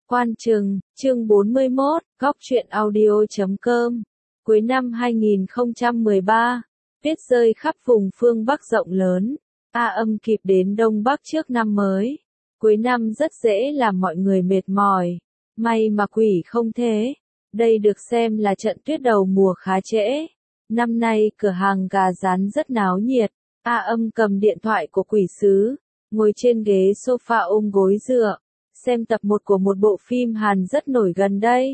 Quan Trừng, chương 41, góc truyện audio.com. Cuối năm 2013, tuyết rơi khắp vùng phương Bắc rộng lớn. Âm kịp đến Đông Bắc trước năm mới. Cuối năm rất dễ làm mọi người mệt mỏi. May mà quỷ không thế. Đây được xem là trận tuyết đầu mùa khá trễ. Năm nay cửa hàng gà rán rất náo nhiệt. Âm cầm điện thoại của quỷ sứ, ngồi trên ghế sofa ôm gối dựa, xem tập 1 của một bộ phim Hàn rất nổi gần đây.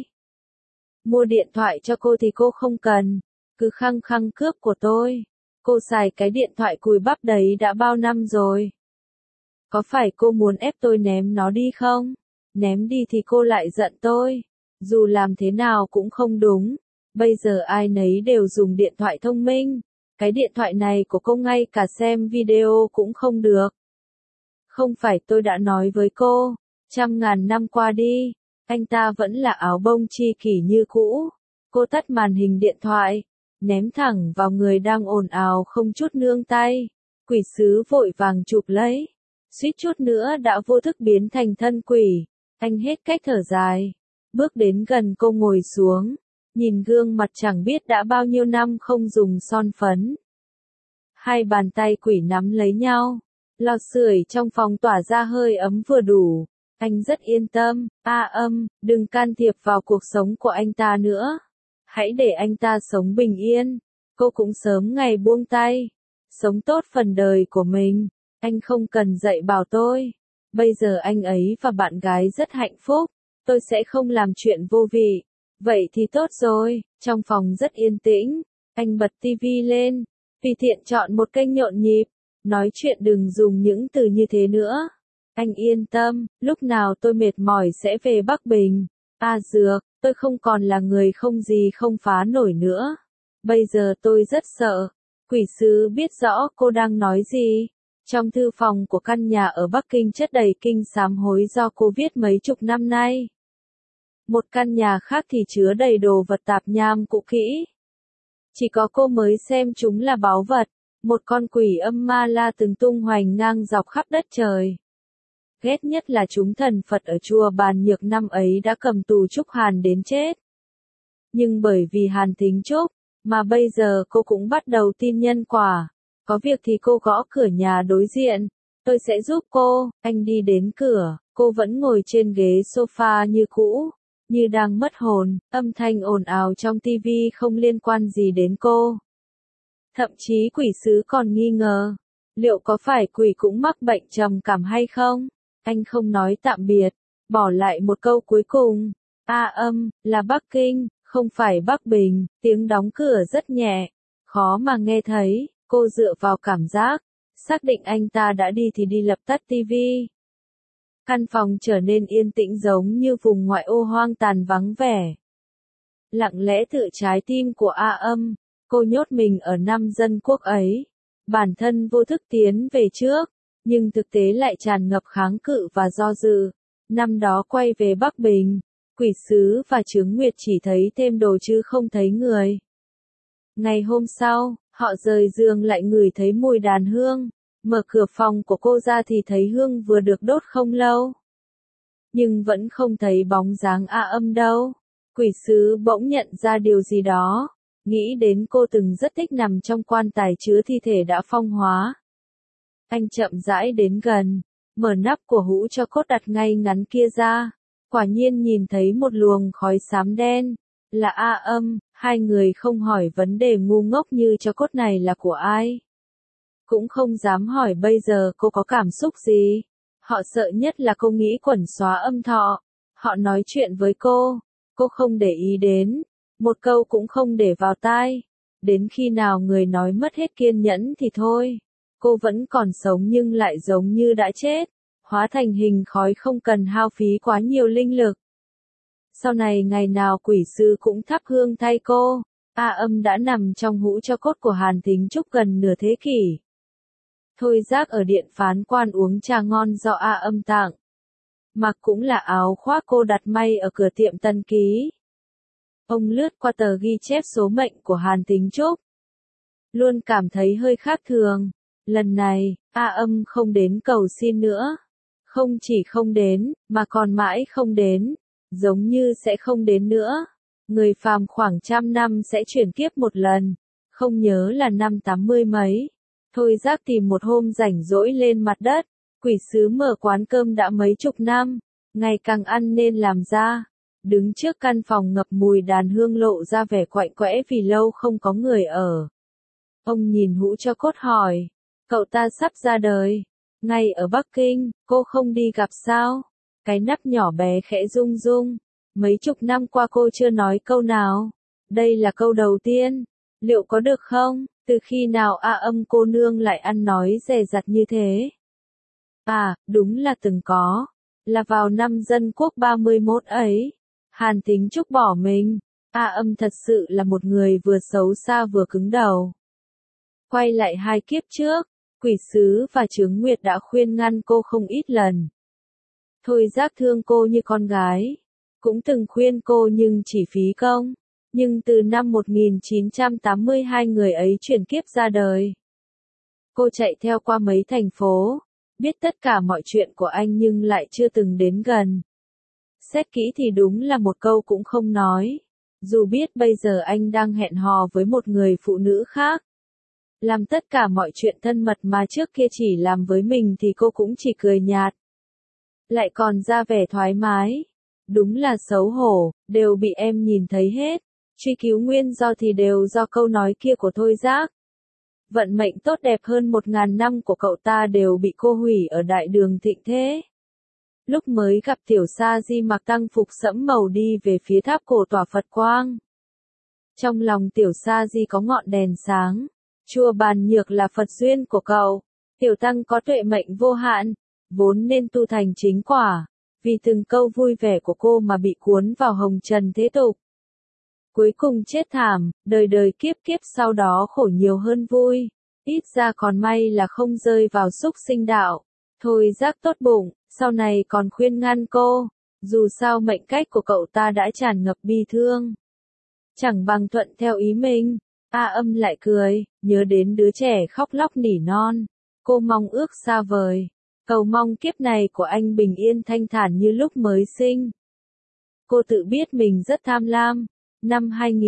Mua điện thoại cho cô thì cô không cần, cứ khăng khăng cướp của tôi. Cô xài cái điện thoại cùi bắp đấy đã bao năm rồi. Có phải cô muốn ép tôi ném nó đi không? Ném đi thì cô lại giận tôi. Dù làm thế nào cũng không đúng. Bây giờ ai nấy đều dùng điện thoại thông minh. Cái điện thoại này của cô ngay cả xem video cũng không được. Không phải tôi đã nói với cô, 100.000 năm qua đi, anh ta vẫn là áo bông chi kỷ như cũ. Cô tắt màn hình điện thoại, ném thẳng vào người đang ồn ào không chút nương tay. Quỷ sứ vội vàng chụp lấy, suýt chút nữa đã vô thức biến thành thân quỷ. Anh hết cách thở dài, bước đến gần cô ngồi xuống, nhìn gương mặt chẳng biết đã bao nhiêu năm không dùng son phấn. Hai bàn tay quỷ nắm lấy nhau, lò sưởi trong phòng tỏa ra hơi ấm vừa đủ. Anh rất yên tâm, đừng can thiệp vào cuộc sống của anh ta nữa. Hãy để anh ta sống bình yên. Cô cũng sớm ngày buông tay, sống tốt phần đời của mình. Anh không cần dạy bảo tôi. Bây giờ anh ấy và bạn gái rất hạnh phúc. Tôi sẽ không làm chuyện vô vị. Vậy thì tốt rồi. Trong phòng rất yên tĩnh. Anh bật tivi lên. Tùy tiện chọn một kênh nhộn nhịp. Nói chuyện đừng dùng những từ như thế nữa. Anh yên tâm, lúc nào tôi mệt mỏi sẽ về Bắc Bình. Dược, tôi không còn là người không gì không phá nổi nữa. Bây giờ tôi rất sợ. Quỷ sứ biết rõ cô đang nói gì. Trong thư phòng của căn nhà ở Bắc Kinh chất đầy kinh sám hối do cô viết mấy chục năm nay. Một căn nhà khác thì chứa đầy đồ vật tạp nham cũ kỹ. Chỉ có cô mới xem chúng là báu vật. Một con quỷ âm ma la từng tung hoành ngang dọc khắp đất trời. Ghét nhất là chúng thần Phật ở chùa Bàn Nhược năm ấy đã cầm tù Trúc Hàn đến chết. Nhưng bởi vì Hàn Thính Trúc, mà bây giờ cô cũng bắt đầu tin nhân quả. Có việc thì cô gõ cửa nhà đối diện. Tôi sẽ giúp cô. Anh đi đến cửa, cô vẫn ngồi trên ghế sofa như cũ, như đang mất hồn. Âm thanh ồn ào trong tivi không liên quan gì đến cô. Thậm chí quỷ sứ còn nghi ngờ, liệu có phải quỷ cũng mắc bệnh trầm cảm hay không? Anh không nói tạm biệt, bỏ lại một câu cuối cùng. Là Bắc Kinh, không phải Bắc Bình. Tiếng đóng cửa rất nhẹ, khó mà nghe thấy. Cô dựa vào cảm giác, xác định anh ta đã đi thì đi lập tắt tivi. Căn phòng trở nên yên tĩnh giống như vùng ngoại ô hoang tàn vắng vẻ. Lặng lẽ tự trái tim của cô nhốt mình ở năm dân quốc ấy. Bản thân vô thức tiến về trước, nhưng thực tế lại tràn ngập kháng cự và do dự. Năm đó quay về Bắc Bình, quỷ sứ và Chướng Nguyệt chỉ thấy thêm đồ chứ không thấy người. Ngày hôm sau, họ rời giường lại ngửi thấy mùi đàn hương. Mở cửa phòng của cô ra thì thấy hương vừa được đốt không lâu. Nhưng vẫn không thấy bóng dáng đâu. Quỷ sứ bỗng nhận ra điều gì đó. Nghĩ đến cô từng rất thích nằm trong quan tài chứa thi thể đã phong hóa. Anh chậm rãi đến gần, mở nắp của hũ cho cốt đặt ngay ngắn kia ra. Quả nhiên nhìn thấy một luồng khói xám đen. Là hai người không hỏi vấn đề ngu ngốc như cho cốt này là của ai. Cũng không dám hỏi bây giờ cô có cảm xúc gì. Họ sợ nhất là cô nghĩ quẩn xóa âm thọ. Họ nói chuyện với cô không để ý đến. Một câu cũng không để vào tai. Đến khi nào người nói mất hết kiên nhẫn thì thôi. Cô vẫn còn sống nhưng lại giống như đã chết. Hóa thành hình khói không cần hao phí quá nhiều linh lực. Sau này ngày nào quỷ sư cũng thắp hương thay cô. Đã nằm trong hũ cho cốt của Hàn Thính Trúc gần nửa thế kỷ. Thôi Giác ở điện phán quan uống trà ngon do tặng. Mặc cũng là áo khoác cô đặt may ở cửa tiệm Tân Ký. Ông lướt qua tờ ghi chép số mệnh của Hàn Thính Trúc. Luôn cảm thấy hơi khác thường. Lần này, không đến cầu xin nữa. Không chỉ không đến, mà còn mãi không đến. giống như sẽ không đến nữa. Người phàm khoảng 100 năm sẽ chuyển kiếp một lần, không nhớ là năm 80 mấy. Thôi Giác tìm một hôm rảnh rỗi lên mặt đất, quỷ sứ mở quán cơm đã mấy chục năm, ngày càng ăn nên làm ra. Đứng trước căn phòng ngập mùi đàn hương lộ ra vẻ quạnh quẽ vì lâu không có người ở. Ông nhìn hũ cho cốt hỏi, cậu ta sắp ra đời, ngay ở Bắc Kinh, cô không đi gặp sao? Cái nắp nhỏ bé khẽ rung rung, mấy chục năm qua cô chưa nói câu nào. Đây là câu đầu tiên, liệu có được không? Từ khi nào A Âm cô nương lại ăn nói dè dặt như thế? À, đúng là từng có, là vào năm Dân Quốc 31 ấy. Hàn Thính Trúc bỏ mình, A Âm thật sự là một người vừa xấu xa vừa cứng đầu. Quay lại 2 kiếp trước, quỷ sứ và Chướng Nguyệt đã khuyên ngăn cô không ít lần. Thôi Giác thương cô như con gái, cũng từng khuyên cô nhưng chỉ phí công. Nhưng từ năm 1982 người ấy chuyển kiếp ra đời. Cô chạy theo qua mấy thành phố, biết tất cả mọi chuyện của anh nhưng lại chưa từng đến gần. Xét kỹ thì đúng là một câu cũng không nói. Dù biết bây giờ anh đang hẹn hò với một người phụ nữ khác. Làm tất cả mọi chuyện thân mật mà trước kia chỉ làm với mình thì cô cũng chỉ cười nhạt. Lại còn ra vẻ thoải mái. Đúng là xấu hổ, đều bị em nhìn thấy hết. Truy cứu nguyên do thì đều do câu nói kia của Thôi Giác. Vận mệnh tốt đẹp hơn 1000 năm của cậu ta đều bị cô hủy ở đại đường thịnh thế. Lúc mới gặp Tiểu Sa Di mặc tăng phục sẫm màu đi về phía tháp cổ tỏa Phật quang. Trong lòng Tiểu Sa Di có ngọn đèn sáng. Chùa Bàn Nhược là Phật duyên của cậu. Tiểu Tăng có tuệ mệnh vô hạn, vốn nên tu thành chính quả. Vì từng câu vui vẻ của cô mà bị cuốn vào hồng trần thế tục. Cuối cùng chết thảm, đời đời kiếp kiếp sau đó khổ nhiều hơn vui. Ít ra còn may là không rơi vào súc sinh đạo. Thôi Giác tốt bụng, sau này còn khuyên ngăn cô. Dù sao mệnh cách của cậu ta đã tràn ngập bi thương. Chẳng bằng thuận theo ý mình. A Âm lại cười, nhớ đến đứa trẻ khóc lóc nỉ non. Cô mong ước xa vời. Cầu mong kiếp này của anh bình yên thanh thản như lúc mới sinh. Cô tự biết mình rất tham lam. Năm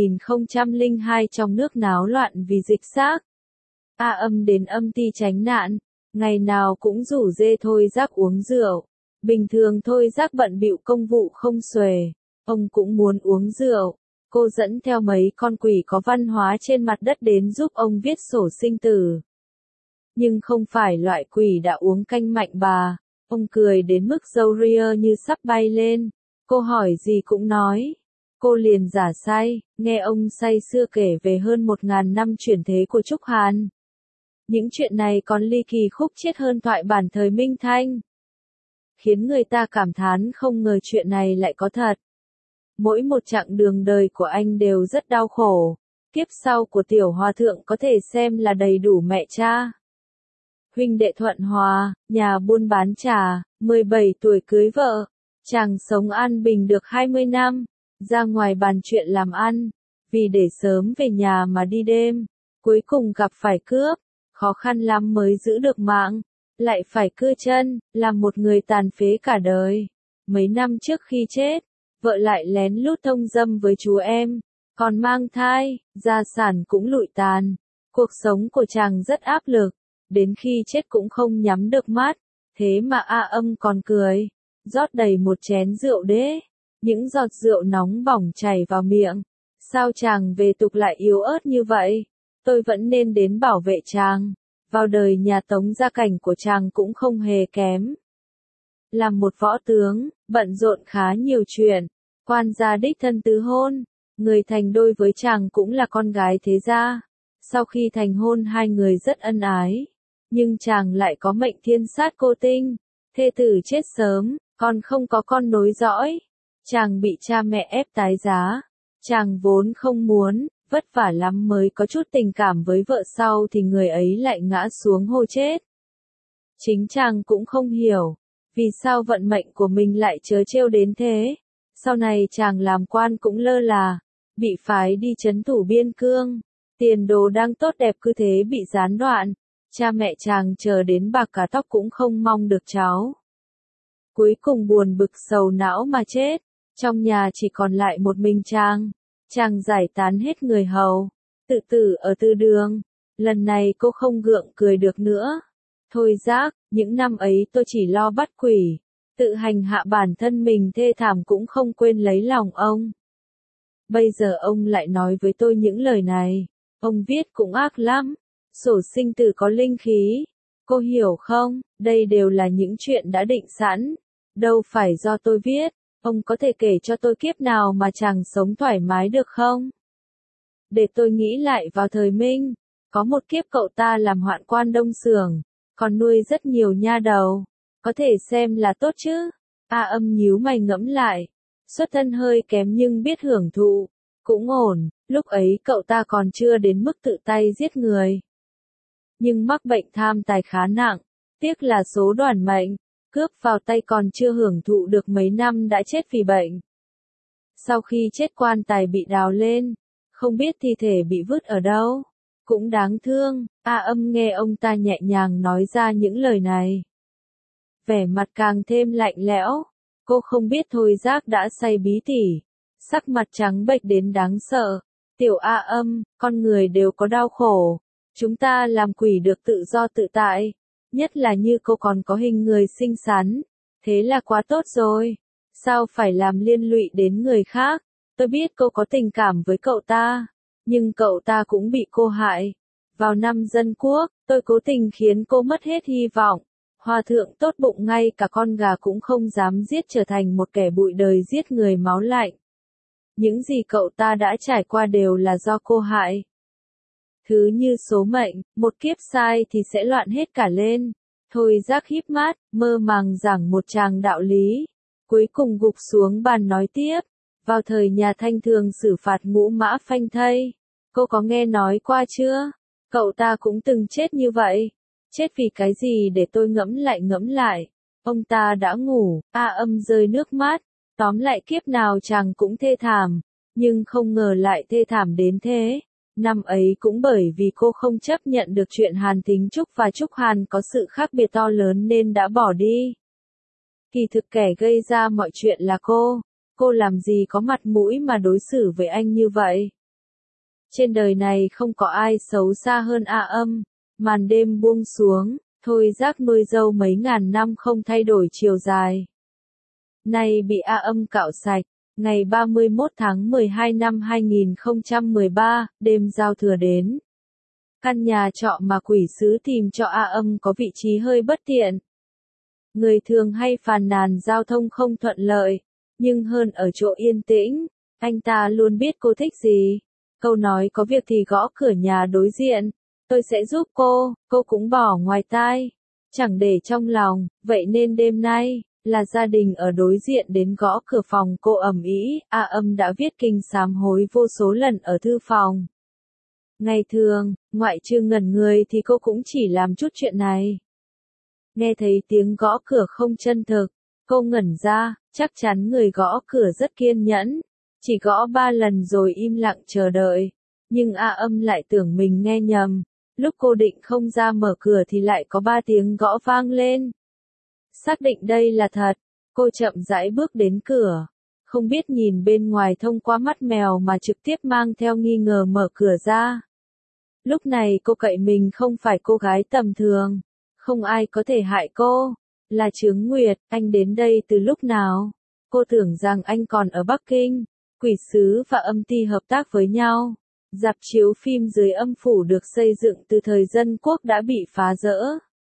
2002 trong nước náo loạn vì dịch xác. A Âm đến âm ty tránh nạn. Ngày nào cũng rủ dê Thôi Giác uống rượu. Bình thường Thôi Giác bận bịu công vụ không xuể. Ông cũng muốn uống rượu. Cô dẫn theo mấy con quỷ có văn hóa trên mặt đất đến giúp ông viết sổ sinh tử. Nhưng không phải loại quỷ đã uống canh mạnh bà. Ông cười đến mức râu ria như sắp bay lên. Cô hỏi gì cũng nói. Cô liền giả say, nghe ông say sưa kể về hơn 1000 năm chuyển thế của Trúc Hàn. Những chuyện này còn ly kỳ khúc chiết hơn thoại bản thời Minh Thanh. Khiến người ta cảm thán không ngờ chuyện này lại có thật. Mỗi một chặng đường đời của anh đều rất đau khổ. Kiếp sau của tiểu hòa thượng có thể xem là đầy đủ mẹ cha. Huynh đệ Thuận Hòa, nhà buôn bán trà, 17 tuổi cưới vợ. Chàng sống an bình được 20 năm. Ra ngoài bàn chuyện làm ăn. Vì để sớm về nhà mà đi đêm. Cuối cùng gặp phải cướp. Khó khăn lắm mới giữ được mạng. Lại phải cưa chân, làm một người tàn phế cả đời. Mấy năm trước khi chết, vợ lại lén lút thông dâm với chú em. Còn mang thai, gia sản cũng lụi tàn. Cuộc sống của chàng rất áp lực. Đến khi chết cũng không nhắm được mắt. Thế mà A Âm còn cười. Rót đầy một chén rượu đế. Những giọt rượu nóng bỏng chảy vào miệng. Sao chàng về tục lại yếu ớt như vậy? Tôi vẫn nên đến bảo vệ chàng. Vào đời nhà Tống gia cảnh của chàng cũng không hề kém. Làm một võ tướng, bận rộn khá nhiều chuyện. Quan gia đích thân tứ hôn. Người thành đôi với chàng cũng là con gái thế gia. Sau khi thành hôn hai người rất ân ái. Nhưng chàng lại có mệnh thiên sát cô tinh. Thê tử chết sớm, còn không có con nối dõi. Chàng bị cha mẹ ép tái giá. Chàng vốn không muốn, vất vả lắm mới có chút tình cảm với vợ sau thì người ấy lại ngã xuống hô chết. Chính chàng cũng không hiểu, vì sao vận mệnh của mình lại trớ trêu đến thế. Sau này chàng làm quan cũng lơ là, bị phái đi trấn thủ biên cương. Tiền đồ đang tốt đẹp cứ thế bị gián đoạn. Cha mẹ chàng chờ đến bạc cả tóc cũng không mong được cháu. Cuối cùng buồn bực sầu não mà chết. Trong nhà chỉ còn lại một mình chàng giải tán hết người hầu, tự tử ở tư đường. Lần này cô không gượng cười được nữa. Thôi Giác, những năm ấy tôi chỉ lo bắt quỷ, tự hành hạ bản thân mình thê thảm cũng không quên lấy lòng ông. Bây giờ ông lại nói với tôi những lời này, ông viết cũng ác lắm, sổ sinh tử có linh khí. Cô hiểu không, đây đều là những chuyện đã định sẵn, đâu phải do tôi viết. Ông có thể kể cho tôi kiếp nào mà chàng sống thoải mái được không? Để tôi nghĩ lại vào thời Minh, có một kiếp cậu ta làm hoạn quan Đông Xưởng, còn nuôi rất nhiều nha đầu, có thể xem là tốt chứ. A Âm nhíu mày ngẫm lại, xuất thân hơi kém nhưng biết hưởng thụ, cũng ổn, lúc ấy cậu ta còn chưa đến mức tự tay giết người. Nhưng mắc bệnh tham tài khá nặng, tiếc là số đoản mệnh, cướp vào tay còn chưa hưởng thụ được mấy năm đã chết vì bệnh. Sau khi chết quan tài bị đào lên, không biết thi thể bị vứt ở đâu, cũng đáng thương. A Âm nghe ông ta nhẹ nhàng nói ra những lời này, vẻ mặt càng thêm lạnh lẽo. Cô không biết Thôi Giác đã say bí tỉ, sắc mặt trắng bệch đến đáng sợ. Tiểu A Âm, con người đều có đau khổ, chúng ta làm quỷ được tự do tự tại, nhất là như cô còn có hình người xinh xắn, thế là quá tốt rồi. Sao phải làm liên lụy đến người khác? Tôi biết cô có tình cảm với cậu ta, nhưng cậu ta cũng bị cô hại. Vào năm Dân Quốc, tôi cố tình khiến cô mất hết hy vọng. Hòa thượng tốt bụng ngay cả con gà cũng không dám giết, trở thành một kẻ bụi đời giết người máu lạnh. Những gì cậu ta đã trải qua đều là do cô hại. Thứ như số mệnh, một kiếp sai thì sẽ loạn hết cả lên. Thôi Giác híp mắt, mơ màng giảng một tràng đạo lý, cuối cùng gục xuống bàn nói tiếp. Vào thời nhà Thanh thường xử phạt ngũ mã phanh thây, cô có nghe nói qua chưa? Cậu ta cũng từng chết như vậy. Chết vì cái gì để tôi ngẫm lại. Ông ta đã ngủ. A Âm rơi nước mắt. Tóm lại kiếp nào chàng cũng thê thảm, nhưng không ngờ lại thê thảm đến thế. Năm ấy cũng bởi vì cô không chấp nhận được chuyện Hàn Thính Trúc và Trúc Hàn có sự khác biệt to lớn nên đã bỏ đi. Kỳ thực kẻ gây ra mọi chuyện là cô làm gì có mặt mũi mà đối xử với anh như vậy. Trên đời này không có ai xấu xa hơn A Âm. Màn đêm buông xuống, Thôi Giác nuôi dâu mấy ngàn năm không thay đổi chiều dài. Nay bị A Âm cạo sạch. Ngày 31 tháng 12 năm 2013, đêm giao thừa đến. Căn nhà trọ mà quỷ sứ tìm cho A Âm có vị trí hơi bất tiện. Người thường hay phàn nàn giao thông không thuận lợi, nhưng hơn ở chỗ yên tĩnh. Anh ta luôn biết cô thích gì. Câu nói có việc thì gõ cửa nhà đối diện. Tôi sẽ giúp cô cũng bỏ ngoài tai, chẳng để trong lòng. Vậy nên đêm nay, là gia đình ở đối diện đến gõ cửa phòng cô ầm ĩ. A Âm đã viết kinh sám hối vô số lần ở thư phòng. Ngày thường, ngoại trừ ngẩn người thì cô cũng chỉ làm chút chuyện này. Nghe thấy tiếng gõ cửa không chân thực, cô ngẩn ra, chắc chắn người gõ cửa rất kiên nhẫn. Chỉ gõ 3 lần rồi im lặng chờ đợi. Nhưng A Âm lại tưởng mình nghe nhầm. Lúc cô định không ra mở cửa thì lại có 3 tiếng gõ vang lên. Xác định đây là thật, cô chậm rãi bước đến cửa. Không biết nhìn bên ngoài thông qua mắt mèo mà trực tiếp mang theo nghi ngờ mở cửa ra. Lúc này cô cậy mình không phải cô gái tầm thường. Không ai có thể hại cô. Là Chướng Nguyệt, anh đến đây từ lúc nào? Cô tưởng rằng anh còn ở Bắc Kinh. Quỷ sứ và âm ty hợp tác với nhau. Rạp chiếu phim dưới âm phủ được xây dựng từ thời Dân Quốc đã bị phá rỡ.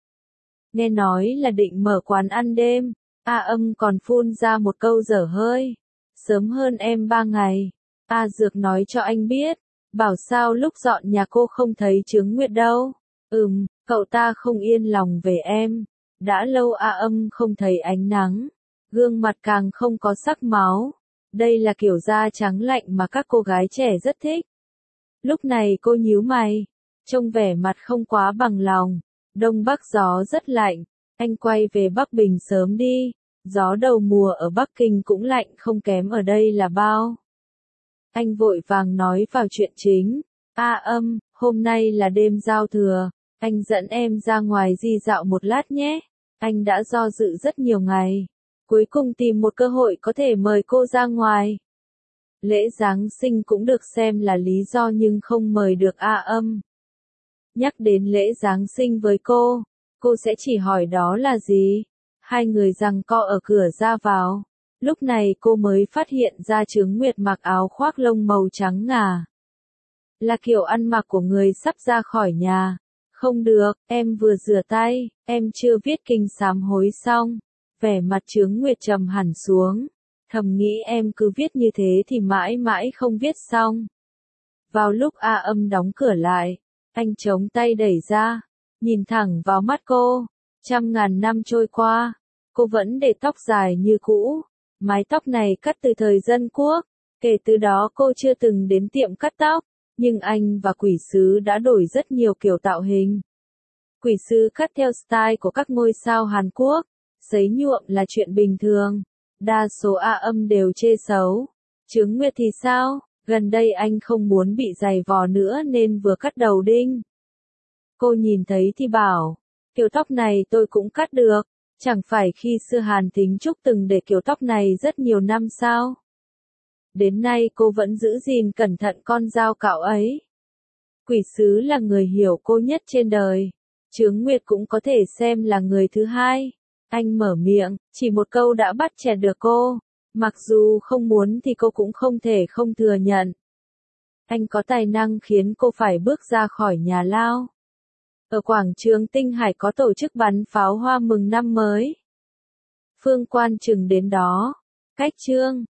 Nghe nói là định mở quán ăn đêm. A Âm còn phun ra một câu dở hơi. Sớm hơn em 3 ngày. A Dược nói cho anh biết. Bảo sao lúc dọn nhà cô không thấy Chướng Nguyệt đâu. Cậu ta không yên lòng về em. Đã lâu A Âm không thấy ánh nắng. Gương mặt càng không có sắc máu. Đây là kiểu da trắng lạnh mà các cô gái trẻ rất thích. Lúc này cô nhíu mày. Trông vẻ mặt không quá bằng lòng. Đông Bắc gió rất lạnh. Anh quay về Bắc Bình sớm đi. Gió đầu mùa ở Bắc Kinh cũng lạnh không kém ở đây là bao. Anh vội vàng nói vào chuyện chính. A Âm, hôm nay là đêm giao thừa. Anh dẫn em ra ngoài đi dạo một lát nhé. Anh đã do dự rất nhiều ngày. Cuối cùng tìm một cơ hội có thể mời cô ra ngoài. Lễ Giáng sinh cũng được xem là lý do nhưng không mời được A Âm. Nhắc đến lễ Giáng sinh với cô sẽ chỉ hỏi đó là gì? Hai người giằng co ở cửa ra vào. Lúc này cô mới phát hiện ra Chướng Nguyệt mặc áo khoác lông màu trắng ngà. Là kiểu ăn mặc của người sắp ra khỏi nhà. Không được, em vừa rửa tay, em chưa viết kinh sám hối xong. Vẻ mặt Chướng Nguyệt trầm hẳn xuống. Thầm nghĩ em cứ viết như thế thì mãi mãi không viết xong. Vào lúc A Âm đóng cửa lại, anh chống tay đẩy ra, nhìn thẳng vào mắt cô. 100.000 năm trôi qua, cô vẫn để tóc dài như cũ. Mái tóc này cắt từ thời Dân Quốc. Kể từ đó cô chưa từng đến tiệm cắt tóc. Nhưng anh và quỷ sứ đã đổi rất nhiều kiểu tạo hình. Quỷ sứ cắt theo style của các ngôi sao Hàn Quốc. Sấy nhuộm là chuyện bình thường. Đa số A Âm đều chê xấu. Chướng Nguyệt thì sao? Gần đây anh không muốn bị giày vò nữa nên vừa cắt đầu đinh. Cô nhìn thấy thì bảo, kiểu tóc này tôi cũng cắt được. Chẳng phải khi xưa Hàn Thính Trúc từng để kiểu tóc này rất nhiều năm sao? Đến nay cô vẫn giữ gìn cẩn thận con dao cạo ấy. Quỷ sứ là người hiểu cô nhất trên đời. Chướng Nguyệt cũng có thể xem là người thứ hai. Anh mở miệng, chỉ một câu đã bắt chẹt được cô. Mặc dù không muốn thì cô cũng không thể không thừa nhận. Anh có tài năng khiến cô phải bước ra khỏi nhà lao. Ở quảng trường Tinh Hải có tổ chức bắn pháo hoa mừng năm mới. Phương Quan Trừng đến đó. Cách chương